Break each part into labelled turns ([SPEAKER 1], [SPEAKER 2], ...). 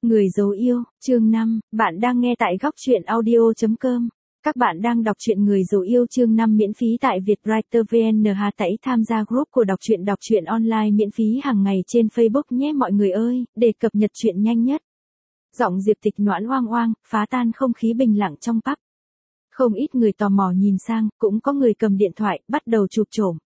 [SPEAKER 1] Người dấu yêu, chương 5, bạn đang nghe tại góc truyện audio.com. Các bạn đang đọc truyện Người dấu yêu chương 5 miễn phí tại Vietwriter VN. Hãy tham gia group của đọc truyện online miễn phí hàng ngày trên Facebook nhé mọi người ơi, để cập nhật truyện nhanh nhất. Giọng Diệp Tịch noãn oang oang, phá tan không khí bình lặng trong pub. Không ít người tò mò nhìn sang, cũng có người cầm điện thoại, bắt đầu chụp trộm.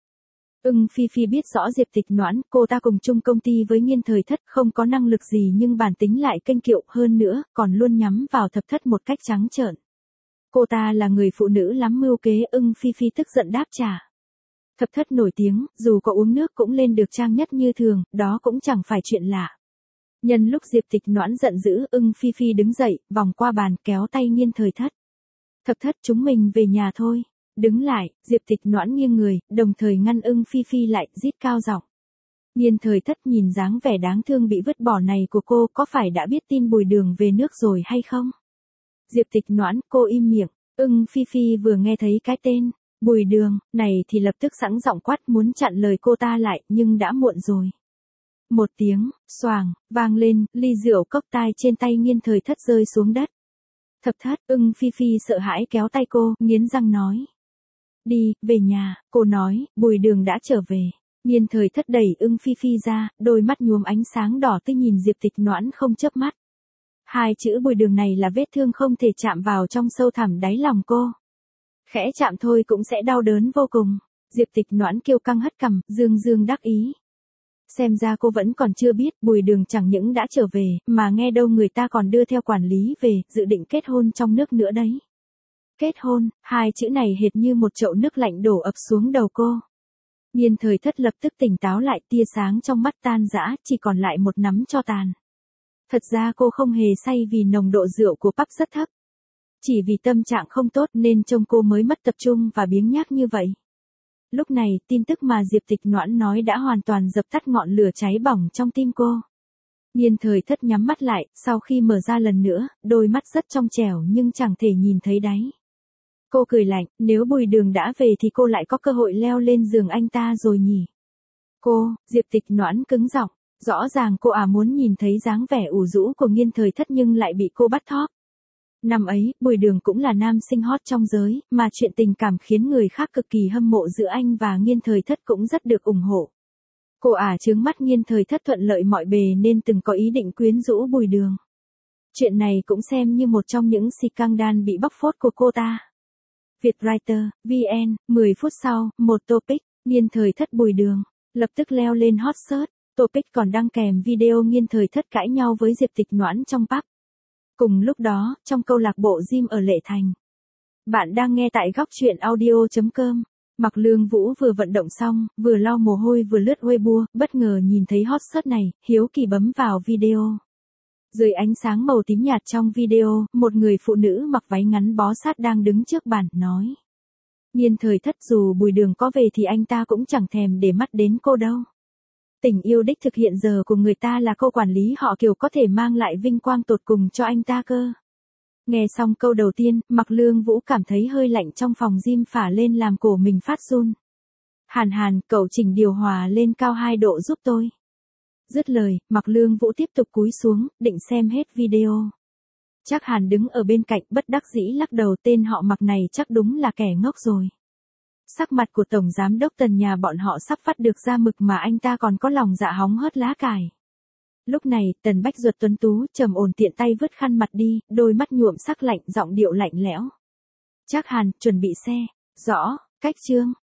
[SPEAKER 1] Phi Phi biết rõ Diệp Tịch Noãn, cô ta cùng chung công ty với Nghiên Thời Thất, không có năng lực gì nhưng bản tính lại kênh kiệu, hơn nữa, còn luôn nhắm vào Thập Thất một cách trắng trợn. Cô ta là người phụ nữ lắm mưu kế. Phi Phi tức giận đáp trả. Thập Thất nổi tiếng, dù có uống nước cũng lên được trang nhất như thường, đó cũng chẳng phải chuyện lạ. Nhân lúc Diệp Tịch Noãn giận dữ, Phi Phi đứng dậy, vòng qua bàn, kéo tay Nghiên Thời Thất. Thập Thất, chúng mình về nhà thôi. Đứng lại, Diệp Tịch Noãn nghiêng người, đồng thời ngăn Phi Phi lại, rít cao giọng. Nghiên Thời Thất nhìn dáng vẻ đáng thương bị vứt bỏ này của cô, có phải đã biết tin Bùi Đường về nước rồi hay không? Diệp Tịch Noãn, cô im miệng. Phi Phi vừa nghe thấy cái tên Bùi Đường này thì lập tức sẵn giọng quát muốn chặn lời cô ta lại, nhưng đã muộn rồi. Một tiếng xoàng vang lên, ly rượu cốc tai trên tay Nghiên Thời Thất rơi xuống đất. Thập Thất, Phi Phi sợ hãi kéo tay cô, nghiến răng nói. Đi, về nhà, cô nói, Bùi Đường đã trở về. Nghiên Thời Thất đẩy Phi Phi ra, đôi mắt nhuốm ánh sáng đỏ tươi nhìn Diệp Tịch Noãn không chớp mắt. Hai chữ Bùi Đường này là vết thương không thể chạm vào trong sâu thẳm đáy lòng cô. Khẽ chạm thôi cũng sẽ đau đớn vô cùng. Diệp Tịch Noãn kiêu căng hất cằm, dương dương đắc ý. Xem ra cô vẫn còn chưa biết, Bùi Đường chẳng những đã trở về, mà nghe đâu người ta còn đưa theo quản lý về, dự định kết hôn trong nước nữa đấy. Kết hôn, hai chữ này hệt như một chậu nước lạnh đổ ập xuống đầu cô. Nghiên Thời Thất lập tức tỉnh táo lại, tia sáng trong mắt tan rã, chỉ còn lại một nắm tro tàn. Thật ra cô không hề say vì nồng độ rượu của pub rất thấp. Chỉ vì tâm trạng không tốt nên trông cô mới mất tập trung và biếng nhác như vậy. Lúc này, tin tức mà Diệp Tịch Noãn nói đã hoàn toàn dập tắt ngọn lửa cháy bỏng trong tim cô. Nghiên Thời Thất nhắm mắt lại, sau khi mở ra lần nữa, đôi mắt rất trong trẻo nhưng chẳng thể nhìn thấy đáy. Cô cười lạnh, nếu Bùi Đường đã về thì cô lại có cơ hội leo lên giường anh ta rồi nhỉ. Diệp Tịch Noãn cứng giọng, rõ ràng cô muốn nhìn thấy dáng vẻ ủ rũ của Nghiên Thời Thất nhưng lại bị cô bắt thóp. Năm ấy, Bùi Đường cũng là nam sinh hot trong giới, mà chuyện tình cảm khiến người khác cực kỳ hâm mộ giữa anh và Nghiên Thời Thất cũng rất được ủng hộ. Cô chướng mắt Nghiên Thời Thất thuận lợi mọi bề nên từng có ý định quyến rũ Bùi Đường. Chuyện này cũng xem như một trong những scandal bị bóc phốt của cô ta. Vietwriter, VN, 10 phút sau, một topic, Nghiên Thời Thất Bùi Đường, lập tức leo lên hot search. Topic còn đăng kèm video Nghiên Thời Thất cãi nhau với Diệp Tịch Noãn trong pub. Cùng lúc đó, trong câu lạc bộ gym ở Lệ Thành. Bạn đang nghe tại góc truyện audio.com. Mạc Lương Vũ vừa vận động xong, vừa lau mồ hôi vừa lướt Weibo, bất ngờ nhìn thấy hot search này, hiếu kỳ bấm vào video. Dưới ánh sáng màu tím nhạt trong video, một người phụ nữ mặc váy ngắn bó sát đang đứng trước bàn, nói. Nghiên Thời Thất dù Bùi Đường có về thì anh ta cũng chẳng thèm để mắt đến cô đâu. Tình yêu đích thực hiện giờ của người ta là cô quản lý họ Kiều có thể mang lại vinh quang tột cùng cho anh ta cơ. Nghe xong câu đầu tiên, Mạc Lương Vũ cảm thấy hơi lạnh trong phòng gym phả lên làm cổ mình phát run. Hàn, cậu chỉnh điều hòa lên cao 2 độ giúp tôi. Dứt lời, Mạc Lương Vũ tiếp tục cúi xuống, định xem hết video. Trác Hàn đứng ở bên cạnh bất đắc dĩ lắc đầu, tên họ Mạc này chắc đúng là kẻ ngốc rồi. Sắc mặt của Tổng Giám đốc Tần nhà bọn họ sắp vắt được ra mực mà anh ta còn có lòng dạ hóng hớt lá cải. Lúc này, Tần Bách Duật tuấn tú, trầm ổn tiện tay vứt khăn mặt đi, đôi mắt nhuộm sắc lạnh, giọng điệu lạnh lẽo. Trác Hàn, chuẩn bị xe. Rõ, cách chương.